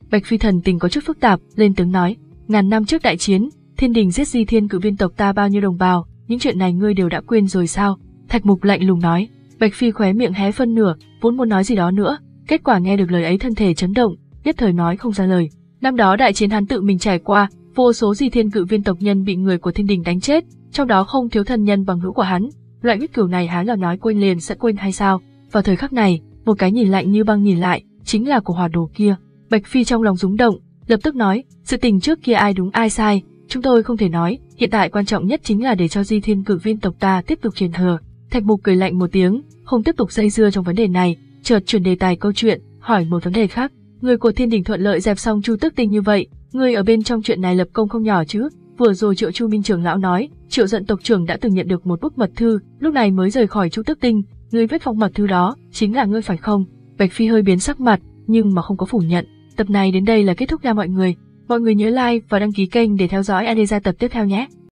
Bạch Phi thần tình có chút phức tạp, lên tiếng nói, ngàn năm trước đại chiến, thiên đình giết di thiên cự viên tộc ta bao nhiêu đồng bào, những chuyện này ngươi đều đã quên rồi sao? Thạch Mục lạnh lùng nói. Bạch Phi khóe miệng hé phân nửa, vốn muốn nói gì đó nữa, kết quả nghe được lời ấy thân thể chấn động, nhất thời nói không ra lời. Năm đó đại chiến hắn tự mình trải qua, vô số di thiên cự viên tộc nhân bị người của thiên đình đánh chết, trong đó không thiếu thân nhân bằng hữu của hắn. Loại huyết cửu này hắn là nói quên liền sẽ quên hay sao? Vào thời khắc này, một cái nhìn lạnh như băng nhìn lại, chính là của hỏa đồ kia. Bạch Phi trong lòng rúng động, lập tức nói, sự tình trước kia ai đúng ai sai, chúng tôi không thể nói, hiện tại quan trọng nhất chính là để cho di thiên cự viên tộc ta tiếp tục truyền thừa. Thạch Mục cười lạnh một tiếng, không tiếp tục dây dưa trong vấn đề này, chợt chuyển đề tài câu chuyện, hỏi một vấn đề khác. Người của thiên đình thuận lợi dẹp xong Chu Tức Tinh như vậy, người ở bên trong chuyện này lập công không nhỏ chứ? Vừa rồi Triệu Chu Minh trưởng lão nói, Triệu Giận tộc trưởng đã từng nhận được một bức mật thư, lúc này mới rời khỏi Chu Tức Tinh, người viết phong mật thư đó, chính là ngươi phải không? Bạch Phi hơi biến sắc mặt, nhưng mà không có phủ nhận. Tập này đến đây là kết thúc nha mọi người. Mọi người nhớ like và đăng ký kênh để theo dõi Adesa tập tiếp theo nhé.